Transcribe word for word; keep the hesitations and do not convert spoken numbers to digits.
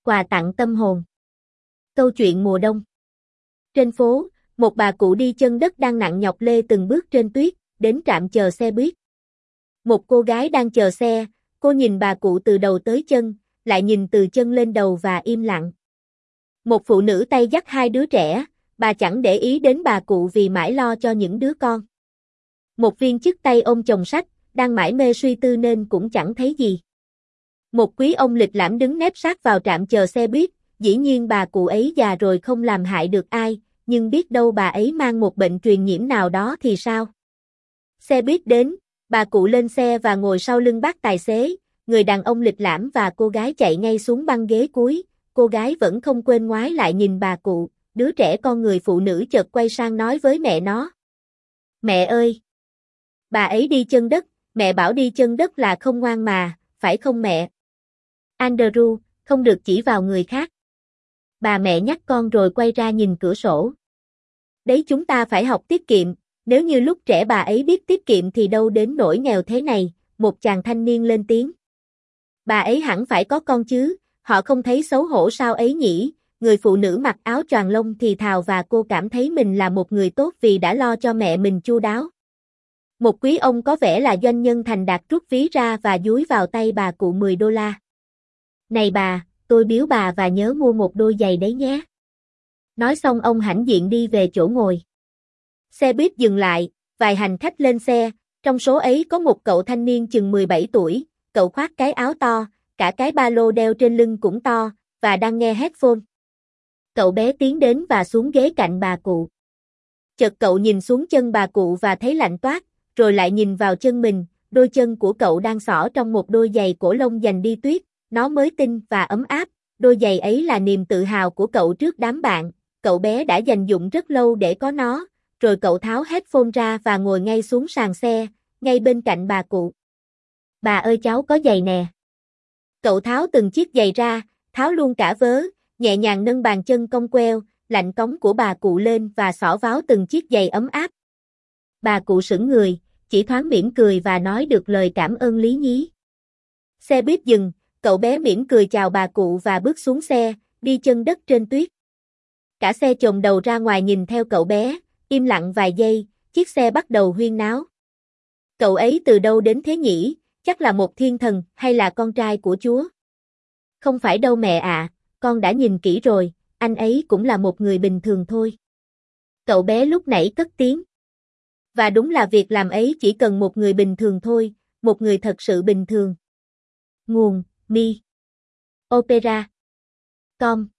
Quà tặng tâm hồn. Câu chuyện mùa đông. Trên phố, một bà cụ đi chân đất đang nặng nhọc lê từng bước trên tuyết, đến trạm chờ xe buýt. Một cô gái đang chờ xe, cô nhìn bà cụ từ đầu tới chân, lại nhìn từ chân lên đầu và im lặng. Một phụ nữ tay dắt hai đứa trẻ, bà chẳng để ý đến bà cụ vì mãi lo cho những đứa con. Một viên chức tay ôm chồng sách, đang mải mê suy tư nên cũng chẳng thấy gì. Một quý ông lịch lãm đứng nép sát vào trạm chờ xe buýt, dĩ nhiên bà cụ ấy già rồi không làm hại được ai, nhưng biết đâu bà ấy mang một bệnh truyền nhiễm nào đó thì sao? Xe buýt đến, bà cụ lên xe và ngồi sau lưng bác tài xế, người đàn ông lịch lãm và cô gái chạy ngay xuống băng ghế cuối, cô gái vẫn không quên ngoái lại nhìn bà cụ, đứa trẻ con người phụ nữ chợt quay sang nói với mẹ nó. Mẹ ơi! Bà ấy đi chân đất, mẹ bảo đi chân đất là không ngoan mà, phải không mẹ? Andrew, không được chỉ vào người khác. Bà mẹ nhắc con rồi quay ra nhìn cửa sổ. Đấy chúng ta phải học tiết kiệm, nếu như lúc trẻ bà ấy biết tiết kiệm thì đâu đến nỗi nghèo thế này, một chàng thanh niên lên tiếng. Bà ấy hẳn phải có con chứ, họ không thấy xấu hổ sao ấy nhỉ, người phụ nữ mặc áo choàng lông thì thào và cô cảm thấy mình là một người tốt vì đã lo cho mẹ mình chu đáo. Một quý ông có vẻ là doanh nhân thành đạt rút ví ra và dúi vào tay bà cụ mười đô la. Này bà, tôi biếu bà và nhớ mua một đôi giày đấy nhé. Nói xong ông hãnh diện đi về chỗ ngồi. Xe buýt dừng lại, vài hành khách lên xe, trong số ấy có một cậu thanh niên chừng mười bảy tuổi, cậu khoác cái áo to, cả cái ba lô đeo trên lưng cũng to, và đang nghe headphone. Cậu bé tiến đến và xuống ghế cạnh bà cụ. Chợt cậu nhìn xuống chân bà cụ và thấy lạnh toát, rồi lại nhìn vào chân mình, đôi chân của cậu đang xỏ trong một đôi giày cổ lông dành đi tuyết, nó mới tinh và ấm áp, đôi giày ấy là niềm tự hào của cậu trước đám bạn, cậu bé đã dành dụm rất lâu để có nó, rồi cậu tháo headphone ra và ngồi ngay xuống sàn xe, ngay bên cạnh bà cụ. Bà ơi cháu có giày nè. Cậu tháo từng chiếc giày ra, tháo luôn cả vớ, nhẹ nhàng nâng bàn chân cong queo, lạnh cống của bà cụ lên và xỏ váo từng chiếc giày ấm áp. Bà cụ sững người, chỉ thoáng mỉm cười và nói được lời cảm ơn lý nhí. Xe buýt dừng, cậu bé mỉm cười chào bà cụ và bước xuống xe, đi chân đất trên tuyết. Cả xe chồm đầu ra ngoài nhìn theo cậu bé, im lặng vài giây, chiếc xe bắt đầu huyên náo. Cậu ấy từ đâu đến thế nhỉ, chắc là một thiên thần hay là con trai của Chúa? Không phải đâu mẹ ạ, con đã nhìn kỹ rồi, anh ấy cũng là một người bình thường thôi. Cậu bé lúc nãy cất tiếng. Và đúng là việc làm ấy chỉ cần một người bình thường thôi, một người thật sự bình thường. Nguồn: Mi. Opera. Com